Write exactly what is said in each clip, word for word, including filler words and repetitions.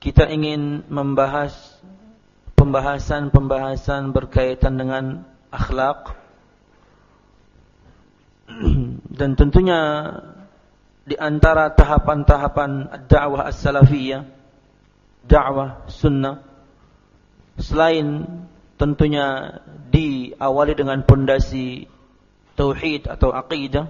kita ingin membahas pembahasan-pembahasan berkaitan dengan akhlak. Dan tentunya di antara tahapan-tahapan dakwah as-salafiyah, dakwah sunnah, selain tentunya diawali dengan pondasi tauhid atau aqidah,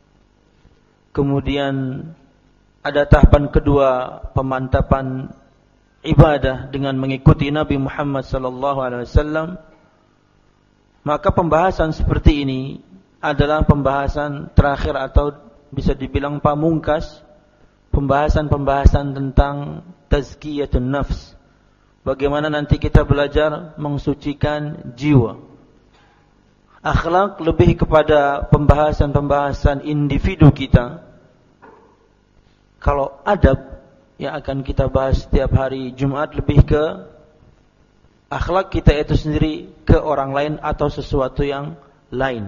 kemudian ada tahapan kedua, pemantapan ibadah dengan mengikuti Nabi Muhammad sallallahu alaihi wasallam. Maka pembahasan seperti ini adalah pembahasan terakhir atau bisa dibilang pamungkas pembahasan-pembahasan tentang tazkiyatun nafs. Bagaimana nanti kita belajar mensucikan jiwa. Akhlak lebih kepada pembahasan-pembahasan individu kita. Kalau adab yang akan kita bahas setiap hari Jumat lebih ke akhlak kita itu sendiri ke orang lain atau sesuatu yang lain.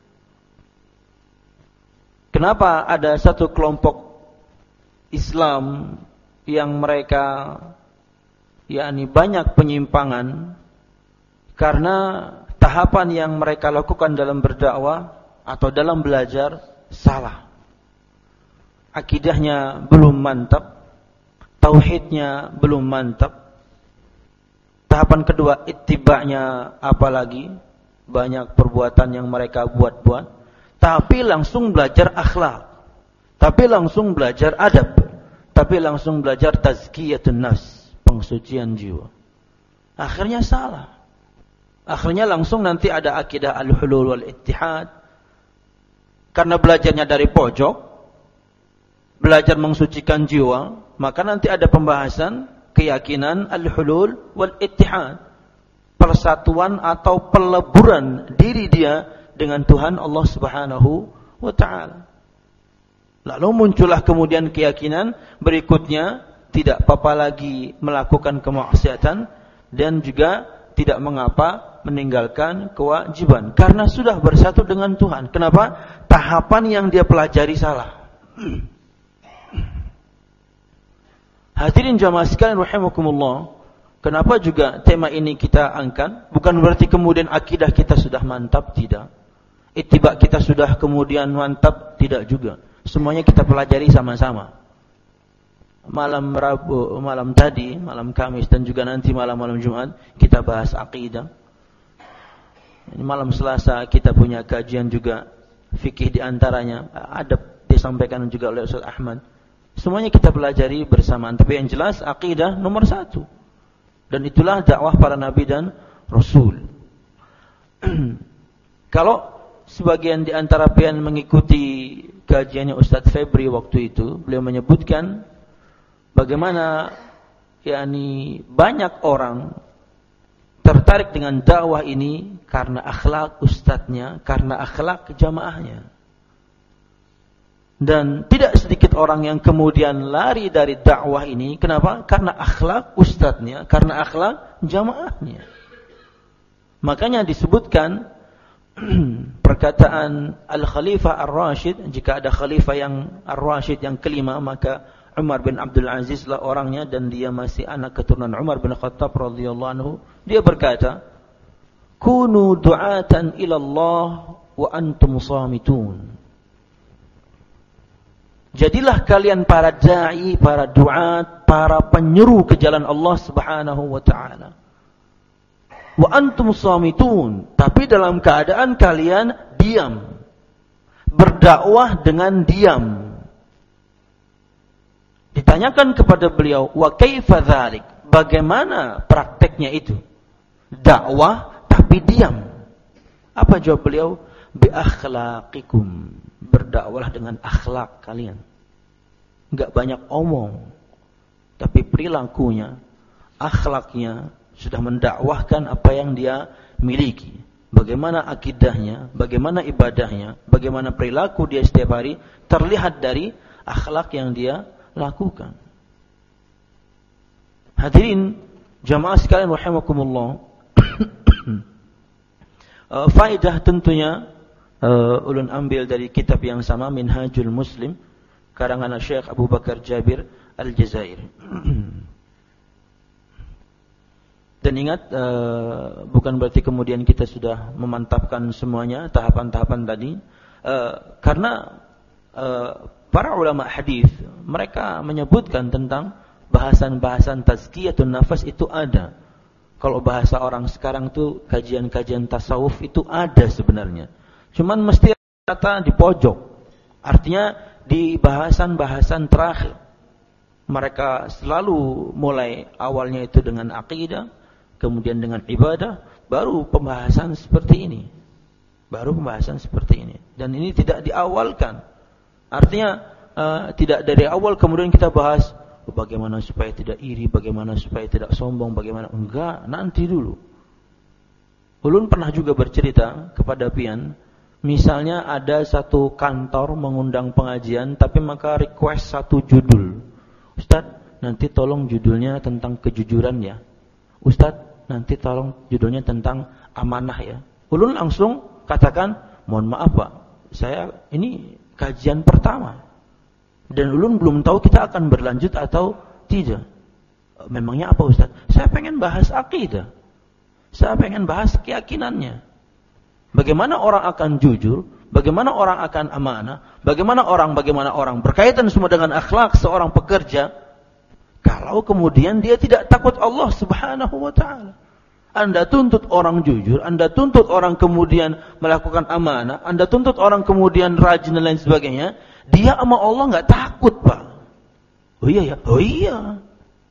Kenapa ada satu kelompok Islam yang mereka yakni banyak penyimpangan? Karena tahapan yang mereka lakukan dalam berdakwah atau dalam belajar salah. Akidahnya belum mantap, tauhidnya belum mantap. Tahapan kedua, ittiba'nya apalagi banyak perbuatan yang mereka buat-buat. Tapi langsung belajar akhlak, tapi langsung belajar adab, tapi langsung belajar tazkiyatun nafs, pengsucian jiwa. Akhirnya salah. Akhirnya langsung nanti ada akidah al-hulul wal ittihad. Karena belajarnya dari pojok, belajar mensucikan jiwa, maka nanti ada pembahasan keyakinan al-hulul wal ittihad, persatuan atau peleburan diri dia dengan Tuhan Allah Subhanahu wa taala. Lalu muncullah kemudian keyakinan berikutnya, tidak apa-apa lagi melakukan kemaksiatan dan juga tidak mengapa meninggalkan kewajiban karena sudah bersatu dengan Tuhan. Kenapa? Tahapan yang dia pelajari salah. Hadirin jamaah sekalian rahimakumullah, kenapa juga tema ini kita angkat? Bukan berarti kemudian akidah kita sudah mantap, tidak. Ittiba kita sudah kemudian mantap, tidak juga. Semuanya kita pelajari sama-sama. Malam Rabu, malam tadi, malam Kamis dan juga nanti malam-malam Jumat kita bahas akidah. Ini malam Selasa kita punya kajian juga fikih di antaranya, adab disampaikan juga oleh Ustaz Ahmad. Semuanya kita pelajari bersamaan. Tapi yang jelas akidah nomor satu. Dan itulah dakwah para nabi dan rasul. Kalau sebagian di antara pian mengikuti kajiannya Ustaz Febri waktu itu, beliau menyebutkan bagaimana yakni banyak orang tertarik dengan dakwah ini karena akhlak ustadznya, karena akhlak jamaahnya. Dan tidak sedikit orang yang kemudian lari dari dakwah ini. Kenapa? Karena akhlak ustadznya, karena akhlak jamaahnya. Makanya disebutkan perkataan Al-Khalifah Ar-Rashid, jika ada khalifah yang Ar-Rashid yang kelima, maka Umar bin Abdul Aziz lah orangnya, dan dia masih anak keturunan Umar bin Khattab radhiyallahu anhu. Dia berkata, "Kunu du'atan ila Allah wa antum shamitun." Jadilah kalian para dai, para duat, para penyeru ke jalan Allah Subhanahu wa taala. Wa antum shamitun, tapi dalam keadaan kalian diam. Berdakwah dengan diam. Ditanyakan kepada beliau, wa kaifa dzalik? Bagaimana prakteknya itu? Dakwah tapi diam. Apa jawab beliau? Bi akhlaqikum. Berdakwahlah dengan akhlak kalian. Enggak banyak omong, tapi perilakunya, akhlaknya sudah mendakwahkan apa yang dia miliki. Bagaimana akidahnya, bagaimana ibadahnya, bagaimana perilaku dia setiap hari terlihat dari akhlak yang dia lakukan. Hadirin jamaah sekalian rahimakumullah. uh, Faedah tentunya uh, ulun ambil dari kitab yang sama, Minhajul Muslim, karangan Syekh Abu Bakar Jabir Al-Jazairi. Dan ingat, uh, bukan berarti kemudian kita sudah memantapkan semuanya tahapan-tahapan tadi, uh, karena uh, para ulama hadis mereka menyebutkan tentang bahasan-bahasan tazkiyatun nafas itu ada. Kalau bahasa orang sekarang tuh kajian-kajian tasawuf itu ada sebenarnya. Cuman mesti kata di pojok. Artinya di bahasan-bahasan terakhir. Mereka selalu mulai awalnya itu dengan akidah, kemudian dengan ibadah, baru pembahasan seperti ini. Baru pembahasan seperti ini. Dan ini tidak diawalkan. Artinya uh, tidak dari awal kemudian kita bahas bagaimana supaya tidak iri, bagaimana supaya tidak sombong, bagaimana. Enggak, nanti dulu. Ulun pernah juga bercerita kepada pian, misalnya ada satu kantor mengundang pengajian, tapi maka request satu judul. Ustadz, nanti tolong judulnya tentang kejujuran ya. Ustadz, nanti tolong judulnya tentang amanah ya. Ulun langsung katakan, mohon maaf Pak, saya ini kajian pertama. Dan ulun belum tahu kita akan berlanjut atau tidak. Memangnya apa Ustaz? Saya pengen bahas akidah. Saya pengen bahas keyakinannya. Bagaimana orang akan jujur, bagaimana orang akan amanah, bagaimana orang bagaimana orang berkaitan semua dengan akhlak seorang pekerja. Kalau kemudian dia tidak takut Allah Subhanahu wa taala. Anda tuntut orang jujur, Anda tuntut orang kemudian melakukan amanah, Anda tuntut orang kemudian rajin dan lain sebagainya, dia sama Allah nggak takut, Pak. Oh iya ya, oh iya.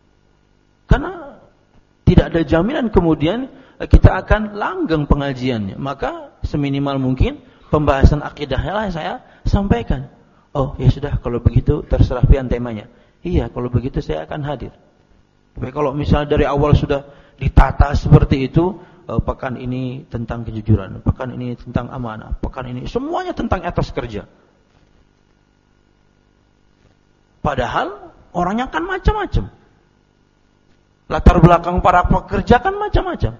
Karena tidak ada jaminan kemudian kita akan langgeng pengajiannya. Maka seminimal mungkin pembahasan akidahnya lah saya sampaikan. Oh ya sudah, kalau begitu terserah pian temanya. Iya, kalau begitu saya akan hadir. Tapi kalau misalnya dari awal sudah ditata seperti itu, uh, pekan ini tentang kejujuran, pekan ini tentang amanah, pekan ini semuanya tentang etos kerja. Padahal orangnya kan macam-macam. Latar belakang para pekerja kan macam-macam.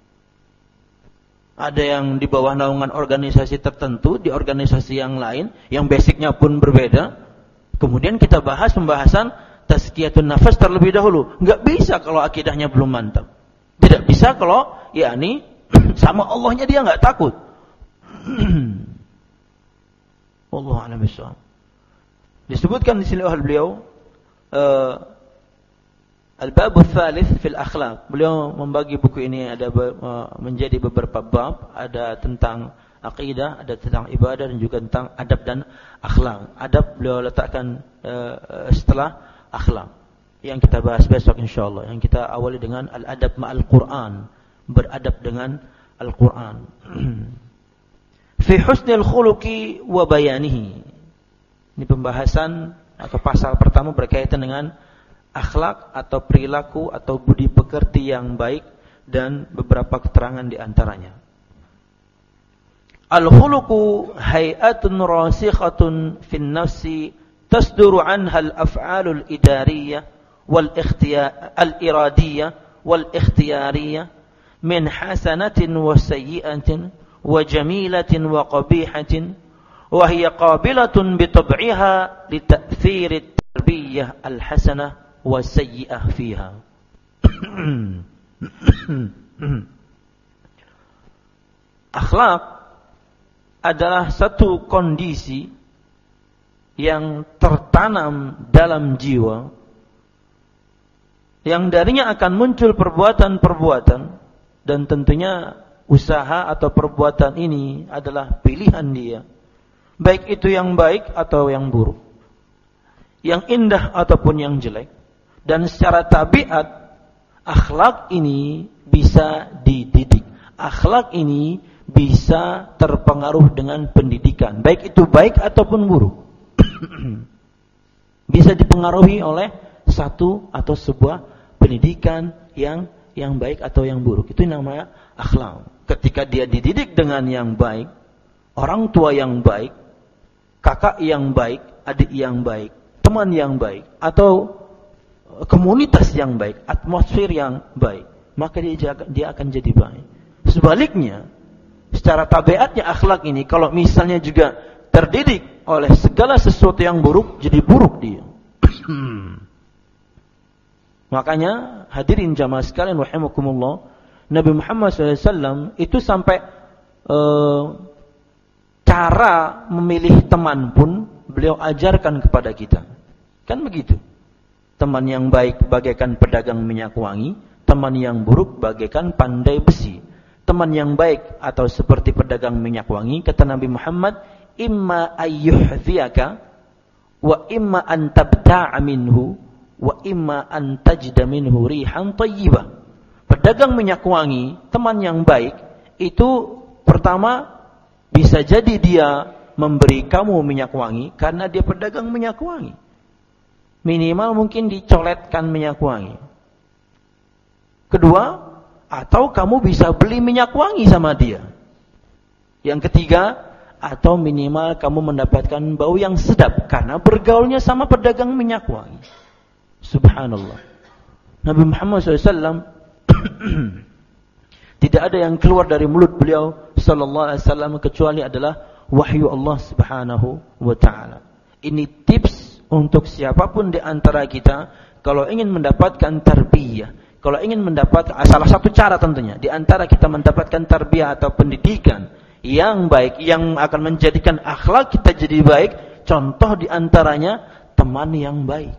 Ada yang di bawah naungan organisasi tertentu, di organisasi yang lain, yang basicnya pun berbeda. Kemudian kita bahas pembahasan tazkiyatun nafas terlebih dahulu. Enggak bisa kalau akidahnya belum mantap. Tidak bisa kalau yakni sama Allahnya dia enggak takut. Wallahu a'lam bishawab. Disebutkan di sini oleh beliau uh, Al-Bab Ats-Tsalits fil Akhlaq. Beliau membagi buku ini ada uh, menjadi beberapa bab, ada tentang akidah, ada tentang ibadah dan juga tentang adab dan akhlak. Adab beliau letakkan uh, setelah akhlak. Yang kita bahas besok insyaallah. Yang kita awali dengan al-adab ma'al Quran, beradab dengan Al-Quran. Fi husnil khuluqi wa bayanihi. Ini pembahasan atau pasal pertama berkaitan dengan akhlak atau perilaku atau budi pekerti yang baik dan beberapa keterangan di antaranya. Al-khuluqu hay'atun rasikhatun fin nafsi tasduru anha al-af'alul idariyah wal ikhtiyar al-iradiyah wal ikhtiyariyah min hasanatin wa sayyi'atin wa jamilatin wa qabihatin wa hiya qabilatun bi tab'iha li ta'thir at-tarbiyah al-hasanah wa sayyi'ah fiha. Akhlak adalah satu kondisi yang tertanam dalam jiwa, yang darinya akan muncul perbuatan-perbuatan, dan tentunya usaha atau perbuatan ini adalah pilihan dia, baik itu yang baik atau yang buruk, yang indah ataupun yang jelek. Dan secara tabiat akhlak ini bisa dididik, akhlak ini bisa terpengaruh dengan pendidikan, baik itu baik ataupun buruk. Bisa dipengaruhi oleh satu atau sebuah pendidikan yang yang baik atau yang buruk. Itu namanya akhlak. Ketika dia dididik dengan yang baik, orang tua yang baik, kakak yang baik, adik yang baik, teman yang baik, atau komunitas yang baik, atmosfer yang baik, maka dia dia akan jadi baik. Sebaliknya, secara tabiatnya akhlak ini kalau misalnya juga terdidik oleh segala sesuatu yang buruk, jadi buruk dia. Makanya hadirin jamaah sekalian rahimakumullah, Nabi Muhammad shallallahu alaihi wasallam itu sampai uh, cara memilih teman pun beliau ajarkan kepada kita. Kan begitu. Teman yang baik bagaikan pedagang minyak wangi, teman yang buruk bagaikan pandai besi. Teman yang baik atau seperti pedagang minyak wangi, kata Nabi Muhammad, imma ayyuhdhiyaka wa imma an tabta'a minhu wa imma an tajda minhu rihan thayyibah. Pedagang minyak wangi, teman yang baik itu pertama bisa jadi dia memberi kamu minyak wangi karena dia pedagang minyak wangi. Minimal mungkin dicoletkan minyak wangi. Kedua, atau kamu bisa beli minyak wangi sama dia. Yang ketiga, atau minimal kamu mendapatkan bau yang sedap karena bergaulnya sama pedagang minyak wangi. Subhanallah. Nabi Muhammad shallallahu alaihi wasallam tidak ada yang keluar dari mulut beliau sallallahu alaihi wasallam kecuali adalah wahyu Allah Subhanahu wa taala. Ini tips untuk siapapun di antara kita kalau ingin mendapatkan tarbiyah, kalau ingin mendapat salah satu cara tentunya di antara kita mendapatkan tarbiyah atau pendidikan yang baik yang akan menjadikan akhlak kita jadi baik, contoh di antaranya teman yang baik.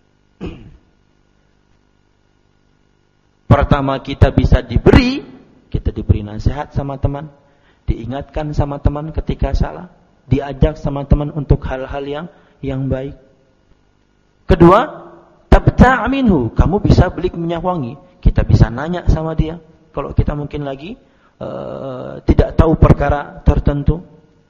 Pertama kita bisa diberi Kita diberi nasihat sama teman, diingatkan sama teman ketika salah, diajak sama teman untuk hal-hal yang yang baik. Kedua, tabta' minhu, kamu bisa beli minyak wangi. Kita bisa nanya sama dia kalau kita mungkin lagi uh, tidak tahu perkara tertentu.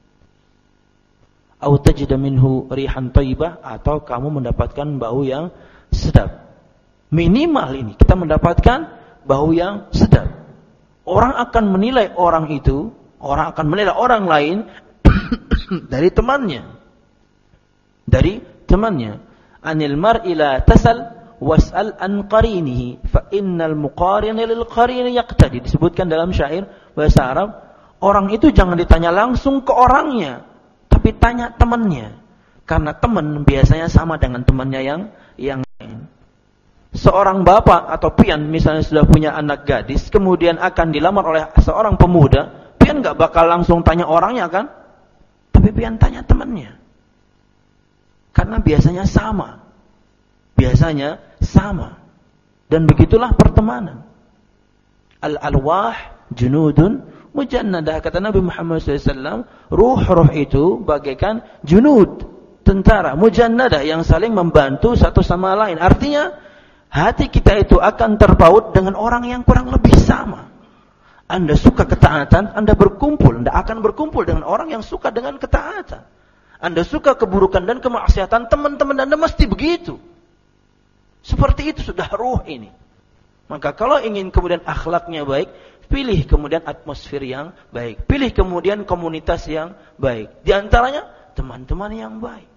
Au tajida minhu rihan thayyibah, atau kamu mendapatkan bau yang sedap. Minimal ini kita mendapatkan bau yang sedap. Orang akan menilai orang itu, orang akan menilai orang lain dari temannya. Dari temannya. Anil mar'i la tasal was'al an qarinihi fa innal muqarina lil qarini yaqtadi. Disebutkan dalam syair bahasa Arab, orang itu jangan ditanya langsung ke orangnya, tapi tanya temannya. Karena teman biasanya sama dengan temannya yang yang lain. Seorang bapak atau pian misalnya sudah punya anak gadis, kemudian akan dilamar oleh seorang pemuda, pian gak bakal langsung tanya orangnya kan? Tapi pian tanya temannya. Karena biasanya sama. Biasanya sama. Dan begitulah pertemanan. Al-alwah junudun mujannadah. Kata Nabi Muhammad shallallahu alaihi wasallam, ruh-ruh itu bagaikan junud, tentara, mujannadah yang saling membantu satu sama lain. Artinya, hati kita itu akan terpaut dengan orang yang kurang lebih sama. Anda suka ketaatan, Anda berkumpul. Anda akan berkumpul dengan orang yang suka dengan ketaatan. Anda suka keburukan dan kemaksiatan, teman-teman Anda mesti begitu. Seperti itu sudah ruh ini. Maka kalau ingin kemudian akhlaknya baik, pilih kemudian atmosfer yang baik. Pilih kemudian komunitas yang baik. Di antaranya, teman-teman yang baik.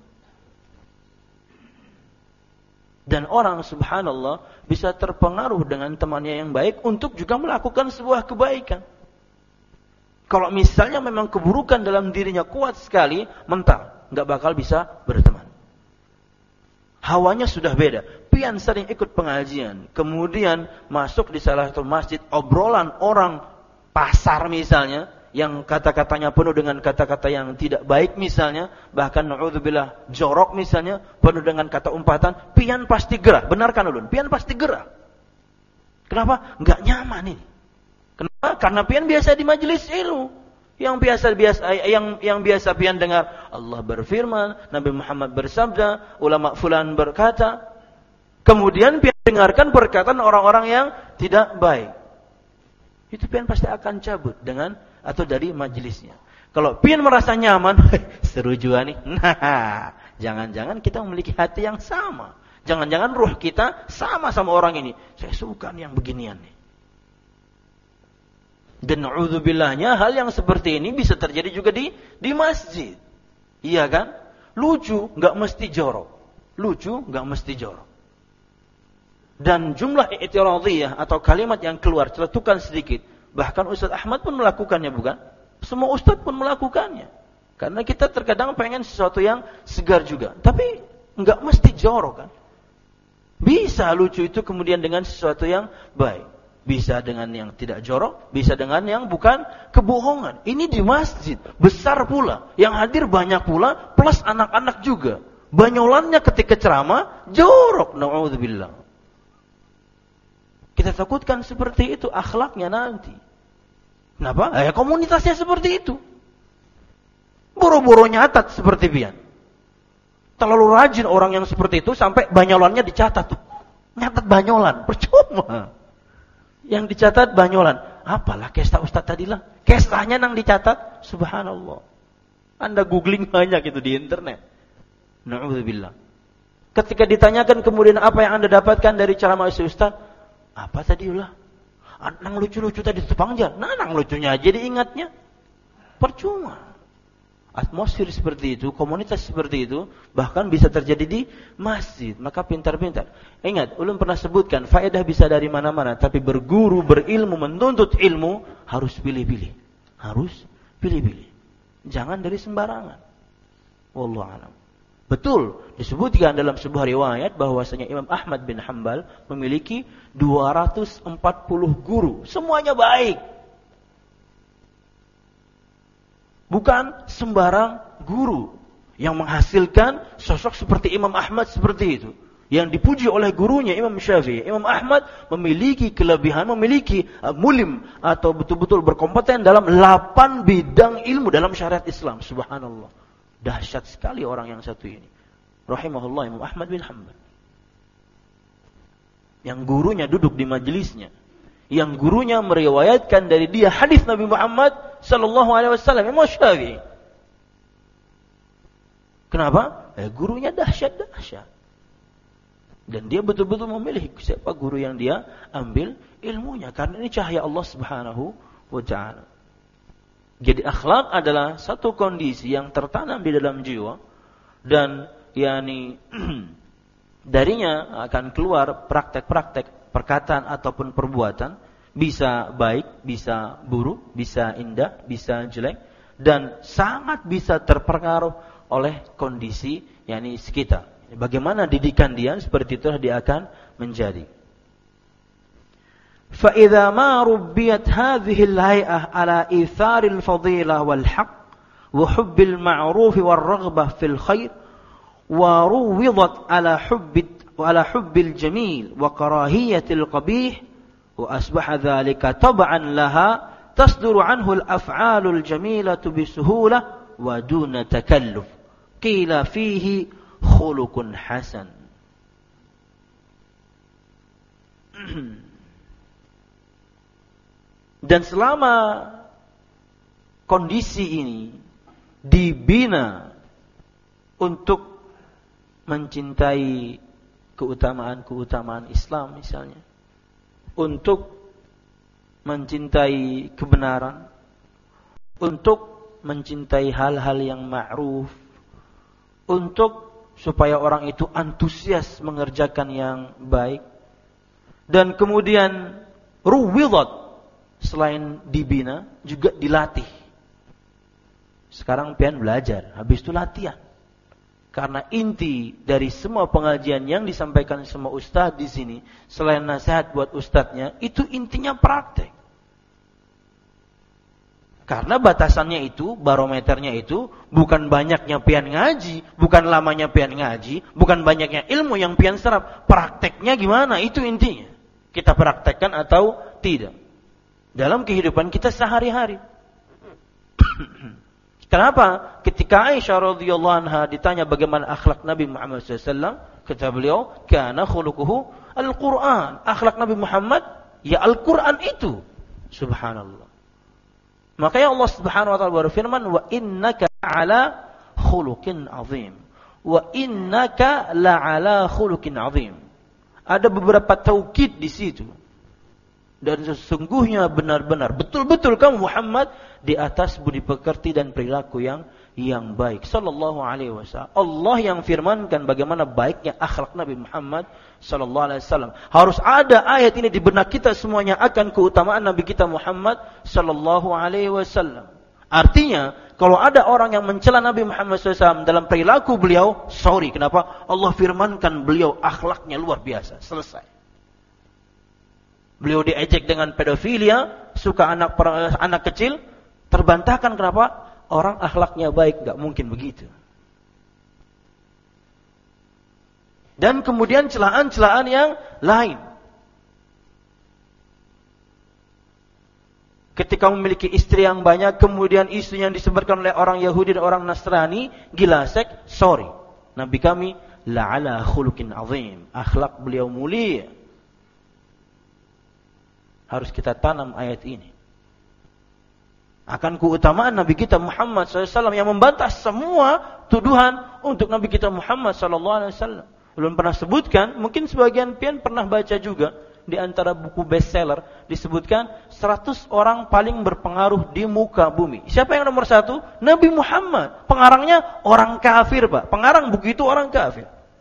Dan orang subhanallah bisa terpengaruh dengan temannya yang baik untuk juga melakukan sebuah kebaikan. Kalau misalnya memang keburukan dalam dirinya kuat sekali, mental, nggak bakal bisa berteman. Hawanya sudah beda. Pian sering ikut pengajian, kemudian masuk di salah satu masjid, obrolan orang pasar misalnya, yang kata-katanya penuh dengan kata-kata yang tidak baik misalnya, bahkan na'udzubillah jorok misalnya, penuh dengan kata umpatan, pian pasti gerah. Benarkan ulun, pian pasti gerah. Kenapa? Enggak nyaman ini. Kenapa? Karena pian biasa di majelis ilmu. Yang biasa biasa yang yang biasa pian dengar Allah berfirman, Nabi Muhammad bersabda, ulama fulan berkata. Kemudian pian dengarkan perkataan orang-orang yang tidak baik. Itu pian pasti akan cabut dengan atau dari majelisnya. Kalau pian merasa nyaman, seru juga nih. Nah, jangan-jangan kita memiliki hati yang sama. Jangan-jangan ruh kita sama sama orang ini. Saya suka nih yang beginian nih. Dan na'udzubillahnya hal yang seperti ini bisa terjadi juga di di masjid. Iya kan? Lucu, enggak mesti jorok. Lucu, enggak mesti jorok. Dan jumlah i'tiradiyah atau kalimat yang keluar celetukan sedikit. Bahkan Ustaz Ahmad pun melakukannya, bukan? Semua Ustaz pun melakukannya. Karena kita terkadang pengen sesuatu yang segar juga. Tapi enggak mesti jorok kan? Bisa lucu itu kemudian dengan sesuatu yang baik. bisa dengan yang tidak jorok, bisa dengan yang bukan kebohongan. Ini di masjid, besar pula. Yang hadir banyak pula, plus anak-anak juga. Banyolannya ketika ceramah, jorok. Na'udzubillah. Kita takutkan seperti itu akhlaknya nanti. Kenapa? Ya komunitasnya seperti itu. Boro-boro nyatat seperti pian. Terlalu rajin orang yang seperti itu sampai banyolannya dicatat tuh. Nyatat banyolan, percuma. Yang dicatat banyolan. Apalah kesta ustaz tadilah. Kestanya nang dicatat. Subhanallah. Anda googling banyak itu di internet. Na'udzubillah. Ketika ditanyakan kemudian apa yang Anda dapatkan dari ceramah si ustaz? Apa tadi ulah? Nang lucu-lucu tadi sepanjang. Nah, nang lucunya aja diingatnya. Percuma. Atmosfer seperti itu, komunitas seperti itu, bahkan bisa terjadi di masjid. Maka pintar-pintar. Ingat, ulun pernah sebutkan, faedah bisa dari mana-mana. Tapi berguru, berilmu, menuntut ilmu, harus pilih-pilih. Harus pilih-pilih. Jangan dari sembarangan. Wallahu a'lam. Betul, disebutkan dalam sebuah riwayat bahwasanya Imam Ahmad bin Hanbal memiliki dua ratus empat puluh guru. Semuanya baik. Bukan sembarang guru yang menghasilkan sosok seperti Imam Ahmad seperti itu. Yang dipuji oleh gurunya Imam Syafi'i. Imam Ahmad memiliki kelebihan, memiliki uh, mulim atau betul-betul berkompeten dalam delapan bidang ilmu dalam syariat Islam. Subhanallah. Dahsyat sekali orang yang satu ini. Rahimahullah Imam Ahmad bin Hanbal. Yang gurunya duduk di majelisnya. Yang gurunya meriwayatkan dari dia hadis Nabi Muhammad sallallahu alaihi wasallam, Imam Syafi'i. Kenapa? Eh, gurunya dahsyat-dahsyat. Dan dia betul-betul memilih siapa guru yang dia ambil ilmunya, karena ini cahaya Allah Subhanahu wa taala. Jadi akhlak adalah satu kondisi yang tertanam di dalam jiwa dan yakni darinya akan keluar praktek-praktek perkataan ataupun perbuatan, bisa baik, bisa buruk, bisa indah, bisa jelek, dan sangat bisa terpengaruh oleh kondisi yakni sekitar. Bagaimana didikan dia, seperti itulah dia akan menjadi. فَإِذَا مَا رُبِّيَتْ هَذِهِ الْهَيْئَةِ عَلَى إِيثَارِ الْفَضِيلَةِ وَالْحَقِّ وَحُبِّ الْمَعْرُوفِ وَالرَّغْبَةِ فِي الْخَيْرِ وَرُوِّضَتْ عَلَى حُبِّ وعلى حب الجميل وكراهية القبيح وأصبح ذلك طبعا لها تصدر عنه الأفعال الجميلة بسهولة ودون تكلف قيل فيه خلق حسن. Dan selama kondisi ini dibina untuk mencintai keutamaan-keutamaan Islam misalnya, untuk mencintai kebenaran, untuk mencintai hal-hal yang ma'ruf, untuk supaya orang itu antusias mengerjakan yang baik, dan kemudian ruwidat, selain dibina juga dilatih. Sekarang pian belajar, habis itu latihan. Karena inti dari semua pengajian yang disampaikan semua ustaz di sini, selain nasihat buat ustaznya, itu intinya praktek. Karena batasannya itu, barometernya itu, bukan banyaknya pian ngaji, bukan lamanya pian ngaji, bukan banyaknya ilmu yang pian serap. Prakteknya gimana? Itu intinya. Kita praktekkan atau tidak. Dalam kehidupan kita sehari-hari. Kenapa? Ketika Aisyah radhiyallahu anha ditanya bagaimana akhlak Nabi Muhammad shallallahu alaihi wasallam, kata beliau, kana khuluquhu al-Qur'an. Akhlak Nabi Muhammad ya Al-Qur'an itu. Subhanallah. Makanya Allah Subhanahu wa taala berfirman, wa innaka ala khuluqin azim. Wa innaka la ala khuluqin azim. Ada beberapa taukid di situ. Dan sesungguhnya benar-benar betul-betul kamu Muhammad di atas budi pekerti dan perilaku yang yang baik. Sallallahu alaihi wasallam. Allah yang firmankan bagaimana baiknya akhlak Nabi Muhammad sallallahu alaihi wasallam. Harus ada ayat ini di benak kita semuanya akan keutamaan Nabi kita Muhammad sallallahu alaihi wasallam. Artinya, kalau ada orang yang mencela Nabi Muhammad sallallahu alaihi wasallam dalam perilaku beliau, sorry, kenapa? Allah firmankan beliau akhlaknya luar biasa. Selesai. Beliau diejek dengan pedofilia, suka anak anak kecil, terbantahkan kenapa? Orang akhlaknya baik, enggak mungkin begitu. Dan kemudian celaan-celaan yang lain. Ketika memiliki istri yang banyak, kemudian isu yang disebarkan oleh orang Yahudi dan orang Nasrani, gilasek, sorry. Nabi kami, la'ala khuluqin azim. Akhlak beliau mulia. Harus kita tanam ayat ini. Akan keutamaan Nabi kita Muhammad shallallahu alaihi wasallam yang membantah semua tuduhan untuk Nabi kita Muhammad shallallahu alaihi wasallam. Belum pernah sebutkan, mungkin sebagian pian pernah baca juga di antara buku bestseller disebutkan seratus orang paling berpengaruh di muka bumi. Siapa yang nomor satu? Nabi Muhammad. Pengarangnya orang kafir, Pak. Pengarang buku itu orang kafir.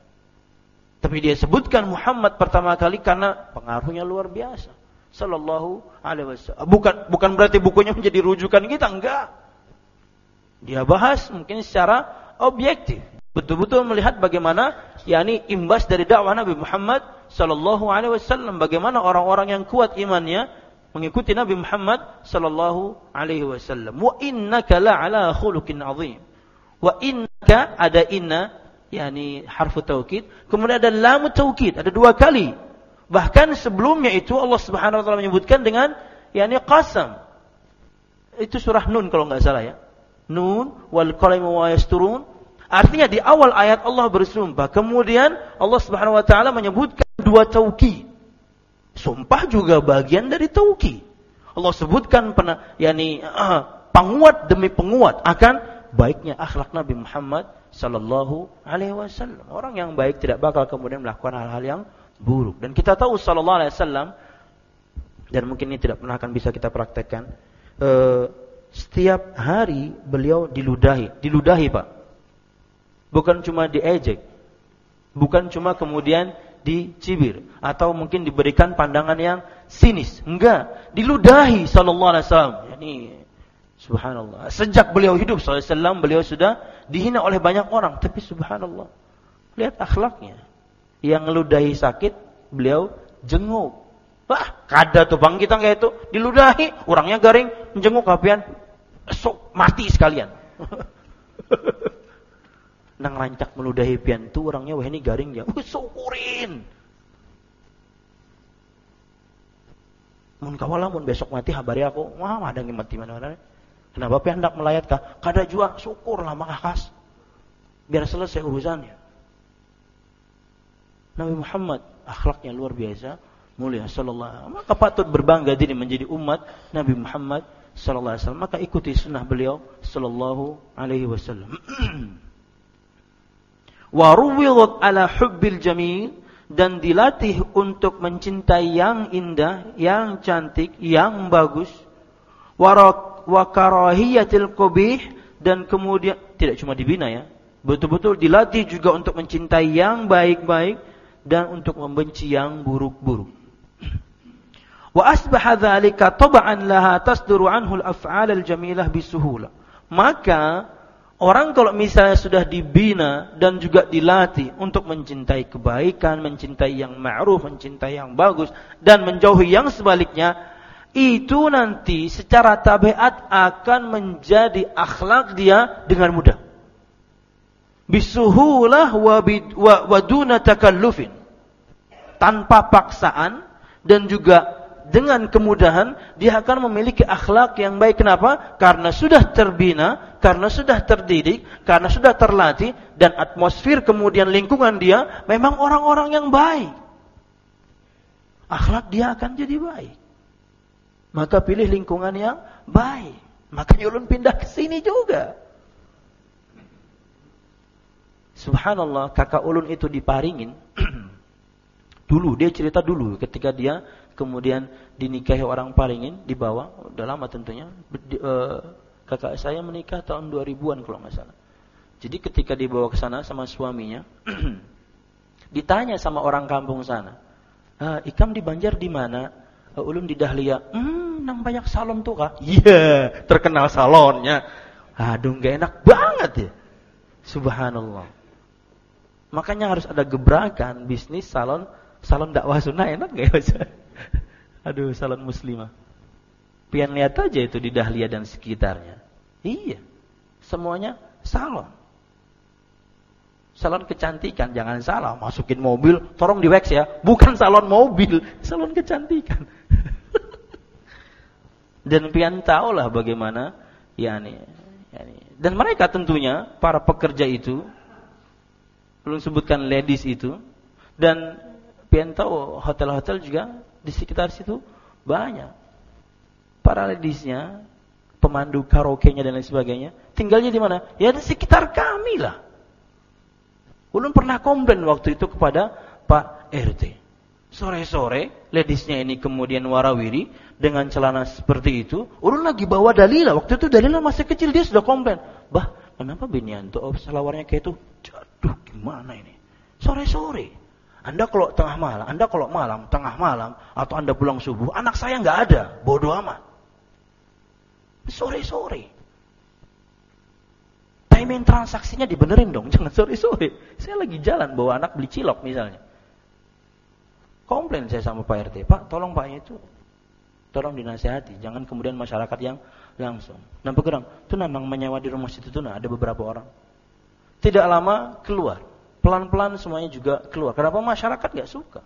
Tapi dia sebutkan Muhammad pertama kali karena pengaruhnya luar biasa. Sallallahu alaihi wasallam. Bukan bukan berarti bukunya menjadi rujukan kita, enggak. Dia bahas mungkin secara objektif. Betul-betul melihat bagaimana yakni imbas dari dakwah Nabi Muhammad sallallahu alaihi wasallam, bagaimana orang-orang yang kuat imannya mengikuti Nabi Muhammad sallallahu alaihi wasallam. Wa innaka la'ala khuluqin azim. Wa innaka ada inna yakni harfu taukid, kemudian ada lam taukid, ada dua kali. Bahkan sebelumnya itu Allah Subhanahu wa taala menyebutkan dengan yakni qasam. Itu surah Nun kalau enggak salah ya. Nun wal qalami wa yasturun. Artinya di awal ayat Allah bersumpah, kemudian Allah Subhanahu wa taala menyebutkan dua taukid. Sumpah juga bagian dari taukid. Allah sebutkan pernah yakni uh, penguat demi penguat akan baiknya akhlak Nabi Muhammad sallallahu alaihi wasallam. Orang yang baik tidak bakal kemudian melakukan hal-hal yang buruk. Dan kita tahu sallallahu alaihi wasallam, dan mungkin ini tidak pernah akan bisa kita praktekkan, uh, setiap hari beliau diludahi, diludahi Pak. Bukan cuma diejek, bukan cuma kemudian dicibir atau mungkin diberikan pandangan yang sinis. Enggak, diludahi sallallahu alaihi wasallam. Yani subhanallah. Sejak beliau hidup sallallahu alaihi wasallam, beliau sudah dihina oleh banyak orang, tapi subhanallah. Lihat akhlaknya. Yang ngeludahi sakit, beliau jenguk. Wah, kada tuh bang kita kayak itu, diludahi, orangnya garing, menjenguk kapian, sok mati sekalian. Nang rancak meludahi pian tu orangnya wah ini garing dia. Uh, syukurin. Mun kawala mun besok mati habari aku, wah ada yang mati mana-mana. Kenapa pian hendak melayat kah? Kada jua syukur lah makakas. Biar selesai urusannya. Nabi Muhammad akhlaknya luar biasa, mulia sallallahu alaihi wasallam. Maka patut berbangga diri menjadi umat Nabi Muhammad sallallahu alaihi wasallam. Maka ikuti sunnah beliau sallallahu alaihi wasallam. Wa ruwidat ala hubbil jamil, dan dilatih untuk mencintai yang indah, yang cantik, yang bagus. Wa karahiyatil qabih, dan kemudian tidak cuma dibina ya, betul-betul dilatih juga untuk mencintai yang baik-baik dan untuk membenci yang buruk-buruk. Wa asbaha dzalika tab'an laha tasduru anhu al-af'al al-jamilah bisuhulah. Maka orang kalau misalnya sudah dibina dan juga dilatih untuk mencintai kebaikan, mencintai yang ma'ruf, mencintai yang bagus, dan menjauhi yang sebaliknya, itu nanti secara tabiat akan menjadi akhlak dia dengan mudah. Bisuhulah wa, wa, wa duna takallufin. Tanpa paksaan dan juga dengan kemudahan, dia akan memiliki akhlak yang baik. Kenapa? Karena sudah terbina, karena sudah terdidik, karena sudah terlatih, dan atmosfer kemudian lingkungan dia memang orang-orang yang baik. Akhlak dia akan jadi baik. Maka pilih lingkungan yang baik. Makanya ulun pindah ke sini juga. Subhanallah, kakak ulun itu diparingin. Dulu, dia cerita dulu ketika dia kemudian dinikahi orang Paringin, dibawa, udah lama tentunya. Di, uh, kakak saya menikah tahun dua ribuan kalau nggak salah. Jadi ketika dibawa ke sana sama suaminya, ditanya sama orang kampung sana, ah, Ikam di Banjar di mana? Uh, ulun di Dahlia. Hmm, nang banyak salon tuh kah? Iya, yeah, terkenal salonnya. Aduh, nggak enak banget ya. Subhanallah. Makanya harus ada gebrakan bisnis salon. Salon dakwah sunnah enak gak ya? Aduh, salon muslimah. Pian lihat aja itu di Dahlia dan sekitarnya. Iya. Semuanya salon. Salon kecantikan, jangan salah. Masukin mobil, tolong di wax ya. Bukan salon mobil, salon kecantikan. Dan pian tahulah bagaimana yani, yani. Dan mereka tentunya para pekerja itu, belum sebutkan ladies itu, dan pian tahu hotel-hotel juga di sekitar situ banyak. Para ladiesnya, pemandu karaoke-nya dan lain sebagainya, tinggalnya di mana? Ya di sekitar kami lah. Ulun pernah komplain waktu itu kepada Pak R T. Sore-sore, ladiesnya ini kemudian warawiri dengan celana seperti itu. Ulun lagi bawa Dalila. Waktu itu Dalila masih kecil, dia sudah komplain. Bah, kenapa Binianto oh, selawarnya kayak itu? Aduh, gimana ini? Sore-sore. Anda kalau tengah malam, Anda kalau malam, tengah malam, atau Anda pulang subuh, anak saya nggak ada. Bodoh amat. Sore-sore. Timing transaksinya dibenerin dong, jangan sore-sore. Saya lagi jalan bawa anak beli cilok misalnya. Komplain saya sama Pak R T, Pak tolong Pak itu, tolong dinasihati, jangan kemudian masyarakat yang langsung. Nah bergerak, itu memang menyewa di rumah situ tuh, nah ada beberapa orang. Tidak lama keluar, pelan-pelan semuanya juga keluar. Kenapa masyarakat nggak suka?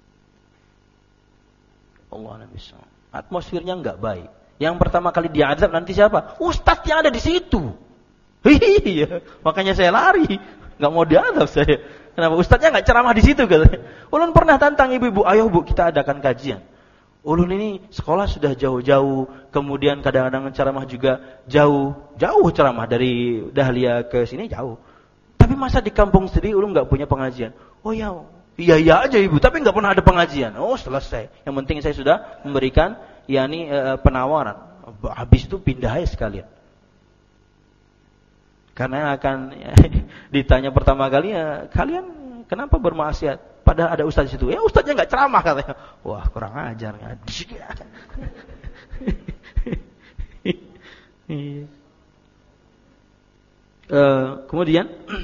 Allah Nabi Sallallahu Alaihi Wasallam. Atmosfernya nggak baik. Yang pertama kali diazab nanti siapa? Ustadz yang ada di situ. Iya, makanya saya lari, nggak mau diadab saya. Kenapa? Ustadznya nggak ceramah di situ katanya. Ulun pernah tantang ibu-ibu, ayo bu kita adakan kajian. Ulun ini sekolah sudah jauh-jauh, kemudian kadang-kadang ceramah juga jauh, jauh ceramah dari Dahlia ke sini jauh. Tapi masa di kampung sendiri ulun nggak punya pengajian? Oh ya, iya iya aja ibu, tapi nggak pernah ada pengajian. Oh selesai. Yang penting saya sudah memberikan, yakni e, penawaran. Habis itu pindah aja sekalian. Karena akan ya, ditanya pertama kali ya, kalian kenapa bermaksiat? Padahal ada ustaz di situ. Ya ustaznya nggak ceramah katanya. Wah kurang ajar nggak. uh, kemudian,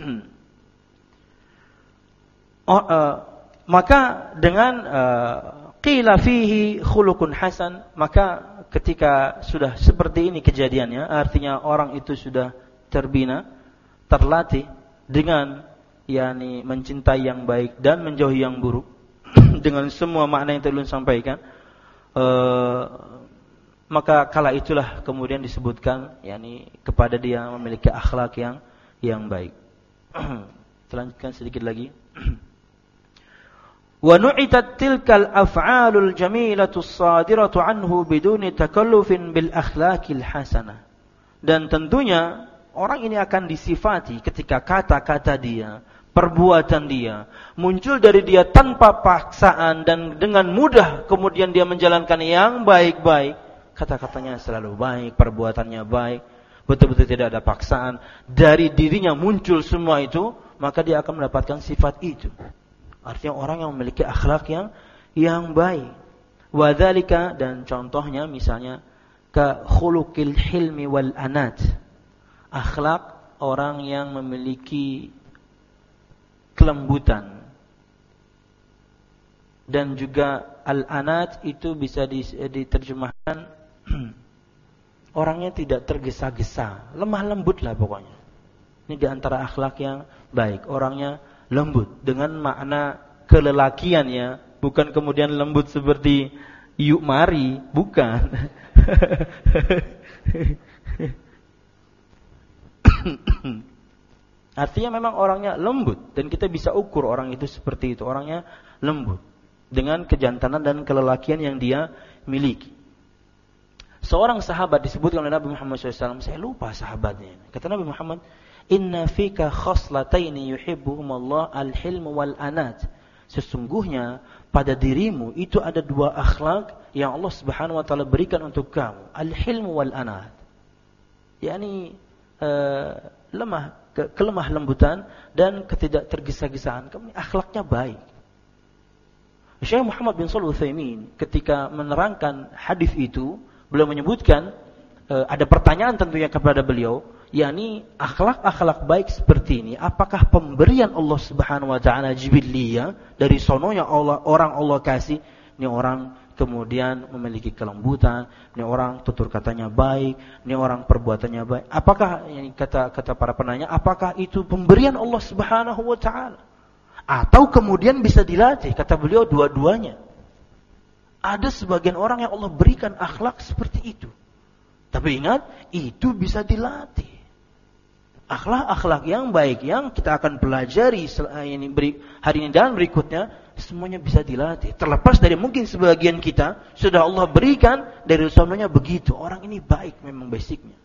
oh, uh, maka dengan uh, qila fihi khuluqun hasan, maka ketika sudah seperti ini kejadiannya, artinya orang itu sudah terbina, terlatih dengan yakni mencintai yang baik dan menjauhi yang buruk dengan semua makna yang telah ulun sampaikan, uh, maka kala itulah kemudian disebutkan yakni kepada dia memiliki akhlak yang yang baik. Lanjutkan sedikit lagi. Wa nu'itat tilkal af'alul jamilatu as-sadiratu anhu biduni takallufin bil akhlaqil hasanah. Dan tentunya orang ini akan disifati ketika kata-kata dia, perbuatan dia muncul dari dia tanpa paksaan dan dengan mudah kemudian dia menjalankan yang baik-baik. Kata-katanya selalu baik, perbuatannya baik, betul-betul tidak ada paksaan. Dari dirinya muncul semua itu, maka dia akan mendapatkan sifat itu. Artinya orang yang memiliki akhlak yang yang baik. Wa dzalika, dan contohnya misalnya ka khuluqil hilmi wal anat. Akhlak orang yang memiliki kelembutan. Dan juga al-anat itu bisa diterjemahkan orangnya tidak tergesa-gesa, lemah lembut lah pokoknya. Ini di antara akhlak yang baik, orangnya lembut dengan makna kelelakiannya, bukan kemudian lembut seperti yuk mari, bukan. Artinya memang orangnya lembut dan kita bisa ukur orang itu seperti itu, orangnya lembut dengan kejantanan dan kelelakian yang dia miliki. Seorang sahabat disebutkan oleh Nabi Muhammad shallallahu alaihi wasallam, saya lupa sahabatnya. Kata Nabi Muhammad, inna fika khoslataini yuhibbuhumallah al-hilm wal anat. Sesungguhnya pada dirimu itu ada dua akhlak yang Allah Subhanahu wa taala berikan untuk kamu, al-hilm wal anat. yakni uh, lemah, ke, kelemah lembutan dan ketidak tergesa-gesaan. Akhlaknya baik. Syekh Muhammad bin Shalih Al-Utsaimin ketika menerangkan hadis itu, beliau menyebutkan uh, ada pertanyaan tentunya kepada beliau, yakni akhlak-akhlak baik seperti ini, apakah pemberian Allah Subhanahu wa taala jibiliyah dari sononya Allah, orang Allah kasih, ini orang kemudian memiliki kelembutan, ini orang tutur katanya baik, ini orang perbuatannya baik. Apakah ini kata kata para penanya, apakah itu pemberian Allah Subhanahu wa taala? Atau kemudian bisa dilatih? Kata beliau dua-duanya. Ada sebagian orang yang Allah berikan akhlak seperti itu. Tapi ingat, itu bisa dilatih. Akhlak-akhlak yang baik yang kita akan pelajari ini hari ini dan berikutnya, semuanya bisa dilatih. Terlepas dari mungkin sebagian kita sudah Allah berikan dari sononya begitu. Orang ini baik memang basicnya.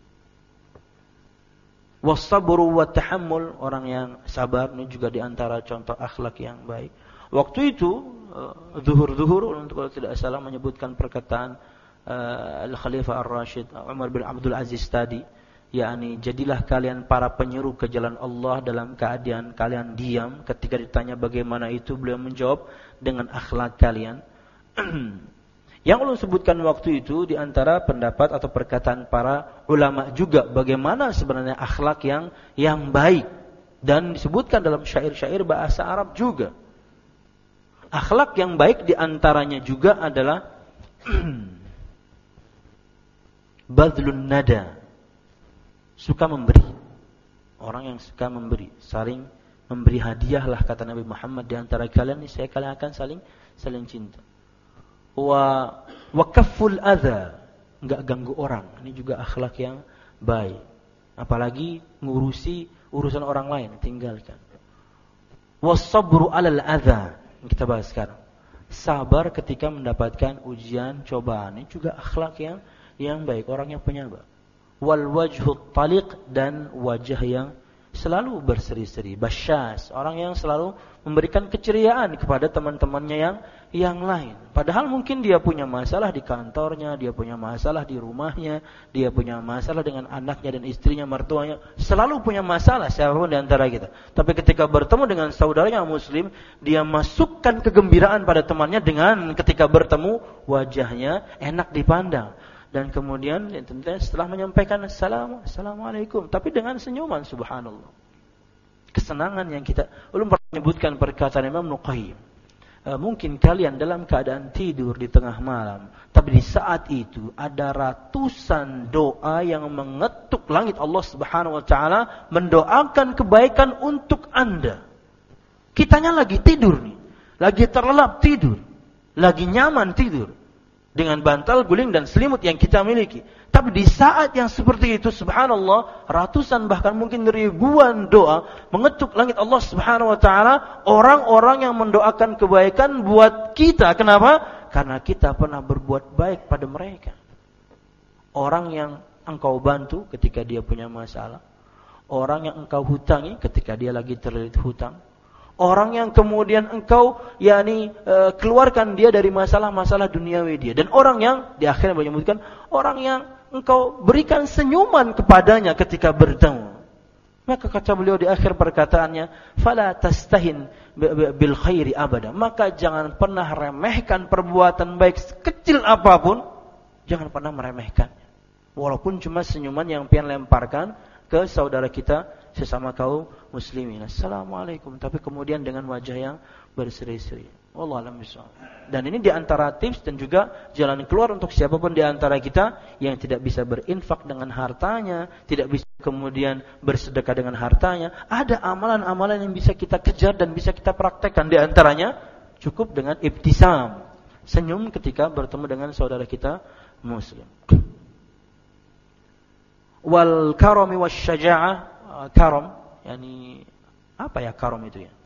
Wasabru wa tahammul, orang yang sabar ini juga diantara contoh akhlak yang baik. Waktu itu zuhur-zuhur untuk kalau tidak salah menyebutkan perkataan uh, Al-Khalifah Ar-Rashid Umar bin Abdul Aziz tadi, yakni jadilah kalian para penyeru ke jalan Allah dalam keadaan kalian diam. Ketika ditanya bagaimana itu, beliau menjawab dengan akhlak kalian. Yang ulun sebutkan waktu itu di antara pendapat atau perkataan para ulama juga bagaimana sebenarnya akhlak yang yang baik, dan disebutkan dalam syair-syair bahasa Arab juga. Akhlak yang baik di antaranya juga adalah badlun nada, suka memberi. Orang yang suka memberi, saling memberi hadiah lah kata Nabi Muhammad, di antara kalian ini saya kalian akan saling saling cinta. Wa waqaful adza, enggak ganggu orang. Ini juga akhlak yang baik. Apalagi ngurusi urusan orang lain, tinggalkan. Wasabru 'alal adza, kita bahas sekarang. Sabar ketika mendapatkan ujian, cobaan. Ini juga akhlak yang yang baik, orang yang penyabar. Wal wajhut taliq, dan wajah yang selalu berseri-seri, basyas, orang yang selalu memberikan keceriaan kepada teman-temannya yang yang lain. Padahal mungkin dia punya masalah di kantornya, dia punya masalah di rumahnya, dia punya masalah dengan anaknya dan istrinya, mertuanya, selalu punya masalah siapapun di antara kita. Tapi ketika bertemu dengan saudaranya muslim, dia masukkan kegembiraan pada temannya dengan ketika bertemu wajahnya enak dipandang. Dan kemudian tentunya setelah menyampaikan assalamu, assalamualaikum, tapi dengan senyuman, subhanallah. Kesenangan yang kita, belum pernah menyebutkan perkataan Imam Nuqayyim. E, mungkin kalian dalam keadaan tidur di tengah malam, tapi di saat itu ada ratusan doa yang mengetuk langit Allah Subhanahu wa taala mendoakan kebaikan untuk Anda. Kitanya lagi tidur nih, lagi terlelap tidur, lagi nyaman tidur dengan bantal guling dan selimut yang kita miliki. Tapi di saat yang seperti itu, subhanallah, ratusan bahkan mungkin ribuan doa mengetuk langit Allah Subhanahu wa taala, orang-orang yang mendoakan kebaikan buat kita. Kenapa? Karena kita pernah berbuat baik pada mereka. Orang yang engkau bantu ketika dia punya masalah, orang yang engkau hutangi ketika dia lagi terlilit hutang, orang yang kemudian engkau yakni e, keluarkan dia dari masalah-masalah duniawi dia, dan orang yang di akhirnya menyebutkan orang yang engkau berikan senyuman kepadanya ketika bertemu. Maka kata beliau di akhir perkataannya, fala tastahin bil khairi abada, maka jangan pernah remehkan perbuatan baik sekecil apapun, jangan pernah meremehkannya. Walaupun cuma senyuman yang pian lemparkan ke saudara kita sesama kaum muslimin, assalamualaikum, tapi kemudian dengan wajah yang berseri-seri. Wallahu a'lam bishawab. Dan ini di antara tips dan juga jalan keluar untuk siapapun di antara kita yang tidak bisa berinfak dengan hartanya, tidak bisa kemudian bersedekah dengan hartanya. Ada amalan-amalan yang bisa kita kejar dan bisa kita praktekkan. Di antaranya cukup dengan ibtisam, senyum ketika bertemu dengan saudara kita muslim. Wal karami wasyaja'ah, karam, yani apa ya karam itu ya?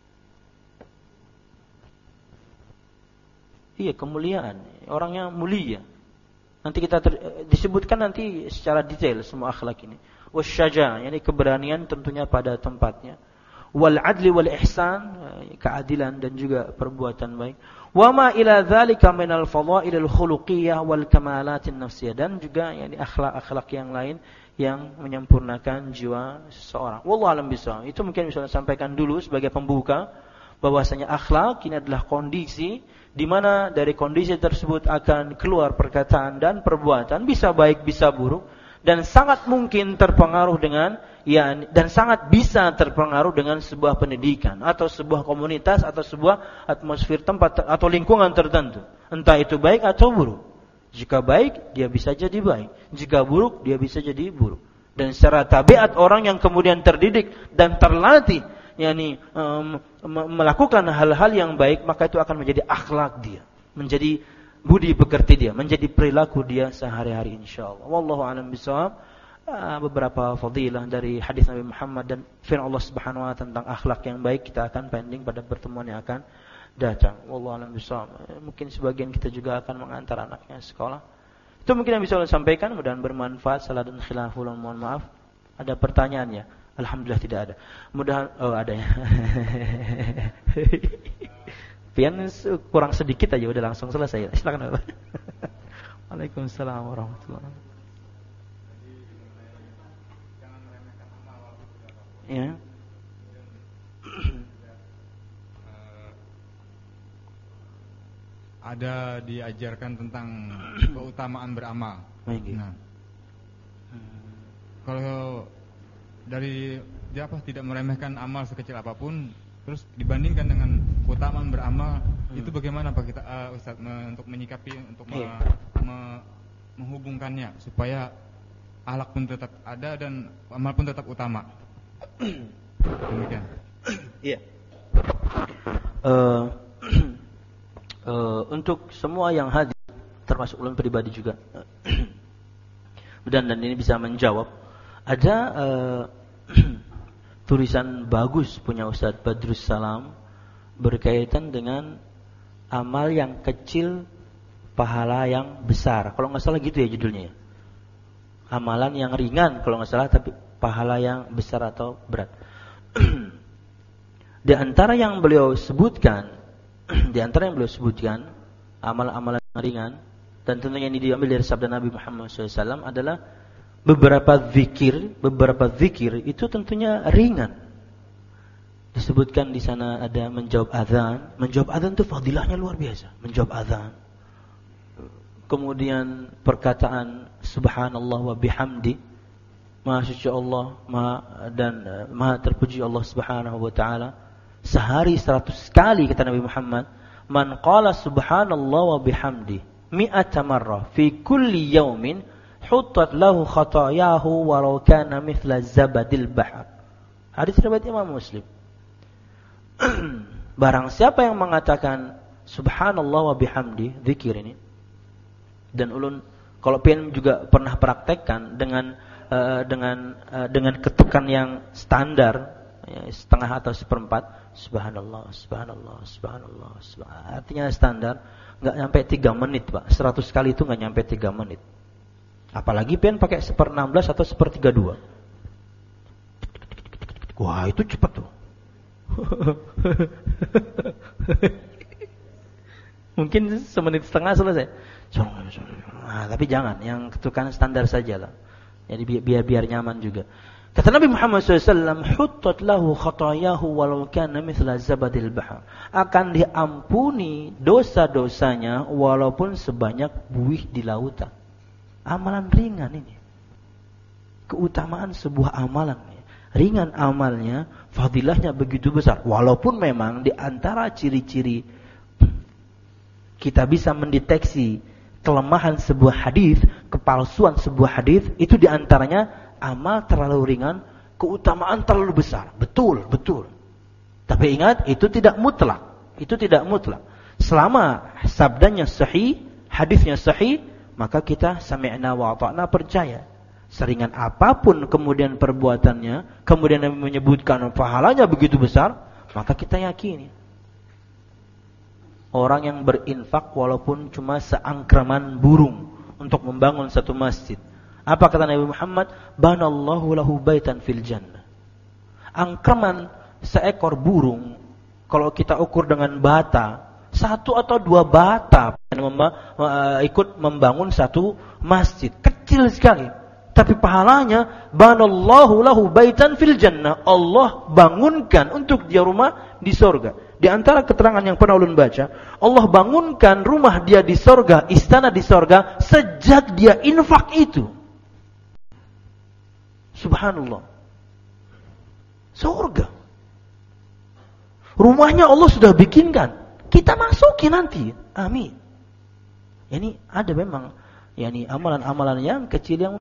Iya, kemuliaan, orangnya mulia. Nanti kita ter, disebutkan nanti secara detail semua akhlak ini. Wasyaja', yani keberanian tentunya pada tempatnya. Wal adli wal ihsan, keadilan dan juga perbuatan baik. Wa ma ila dzalika minal fadha'ilil khuluqiyyah wal kamalatin nafsiyah, dan juga yani akhlak-akhlak yang lain yang menyempurnakan jiwa seseorang. Wallahu a'lam bishawab. Itu mungkin bisa saya sampaikan dulu sebagai pembuka, bahwasanya akhlak ini adalah kondisi di mana dari kondisi tersebut akan keluar perkataan dan perbuatan, bisa baik bisa buruk, dan sangat mungkin terpengaruh dengan ya, dan sangat bisa terpengaruh dengan sebuah pendidikan atau sebuah komunitas atau sebuah atmosfer tempat atau lingkungan tertentu. Entah itu baik atau buruk. Jika baik, dia bisa jadi baik. Jika buruk, dia bisa jadi buruk. Dan secara tabiat orang yang kemudian terdidik dan terlatih, yakni um, melakukan hal-hal yang baik, maka itu akan menjadi akhlak dia, menjadi budi pekerti dia, menjadi perilaku dia sehari-hari insyaallah. Wallahu a'lam bishawab. Beberapa fadilah dari hadis Nabi Muhammad dan firman Allah Subhanahu wa taala tentang akhlak yang baik kita akan pending pada pertemuan yang akan datang. Wallahu a'lam bishawab. Mungkin sebagian kita juga akan mengantar anaknya sekolah. Itu mungkin yang bisa saya sampaikan, mudah-mudahan bermanfaat. Salah dan khilaful, mohon maaf. Ada pertanyaannya? Alhamdulillah tidak ada. Mudah oh ada ya. Pian kurang sedikit aja udah langsung selesai. Silakan Bapak. Waalaikumsalam warahmatullahi wabarakatuh. Ya. Ada diajarkan tentang keutamaan beramal. Nah, kalau dari dia apa tidak meremehkan amal sekecil apapun, terus dibandingkan dengan keutamaan beramal, hmm. itu bagaimana Pak kita uh, Ustaz me, untuk menyikapi untuk me, me, menghubungkannya supaya akhlak pun tetap ada dan amal pun tetap utama. Demikian. Iya. Uh, uh, untuk semua yang hadir, termasuk ulun pribadi juga, dan dan ini bisa menjawab. Ada uh, tulisan bagus punya Ustaz Badrus Salam berkaitan dengan amal yang kecil, pahala yang besar. Kalau nggak salah gitu ya judulnya. Amalan yang ringan kalau nggak salah, tapi pahala yang besar atau berat. Di antara yang beliau sebutkan, di antara yang beliau sebutkan, amalan-amalan ringan, dan tentunya ini diambil dari sabda Nabi Muhammad shallallahu alaihi wasallam adalah beberapa zikir, beberapa zikir itu tentunya ringan. Disebutkan di sana ada menjawab azan, menjawab azan itu fadilahnya luar biasa, menjawab azan. Kemudian perkataan subhanallah wa bihamdi, Maha suci Allah, Maha dan uh, Maha terpuji Allah Subhanahu wa taala. Sehari seratus kali kata Nabi Muhammad, man qala subhanallah wa bihamdi mi'ata marrah fi kulli yawmin huttat lahu khatayahu walau kana mithla zabadil bahr. Hadis riwayat Imam Muslim. Barang siapa yang mengatakan subhanallah wa bihamdi, zikir ini, dan ulun kalau pengen juga pernah praktekkan dengan Uh, dengan uh, dengan ketukan yang standar, ya, setengah atau seperempat, subhanallah, subhanallah, subhanallah, subhanallah. Artinya standar, nggak nyampe tiga menit Pak. Seratus kali itu nggak nyampe tiga menit. Apalagi pengen pakai seper enam belas atau seper tiga dua. Wah itu cepat tuh. Mungkin semenit setengah selesai. Nah, tapi jangan, yang ketukan standar saja lah. Jadi biar biar nyaman juga. Kata Nabi Muhammad shallallahu alaihi wasallam, huttat lahu khatayahu walau kana mithla zabadil bahr. Akan diampuni dosa-dosanya walaupun sebanyak buih di lautan. Amalan ringan ini. Keutamaan sebuah amalan. Ringan amalnya, fadilahnya begitu besar. Walaupun memang di antara ciri-ciri kita bisa mendeteksi kelemahan sebuah hadis, kepalsuan sebuah hadis, itu diantaranya amal terlalu ringan, keutamaan terlalu besar. Betul, betul. Tapi ingat, itu tidak mutlak. Itu tidak mutlak. Selama sabdanya sahih, hadisnya sahih, maka kita sami'na wa ata'na, percaya. Seringan apapun kemudian perbuatannya, kemudian menyebutkan pahalanya begitu besar, maka kita yakini. Orang yang berinfak walaupun cuma seangkraman burung untuk membangun satu masjid. Apa kata Nabi Muhammad? Banallahu lahu baitan fil jannah. Angkraman seekor burung, kalau kita ukur dengan bata, satu atau dua bata ikut membangun satu masjid. Kecil sekali. Tapi pahalanya, banallahu lahu baitan fil jannah. Allah bangunkan untuk dia rumah di surga. Di antara keterangan yang pernah ulun baca, Allah bangunkan rumah dia di sorga, istana di sorga, sejak dia infak itu. Subhanallah. Surga. Rumahnya Allah sudah bikinkan. Kita masuki nanti. Amin. Ini ada memang yani amalan-amalan yang kecil yang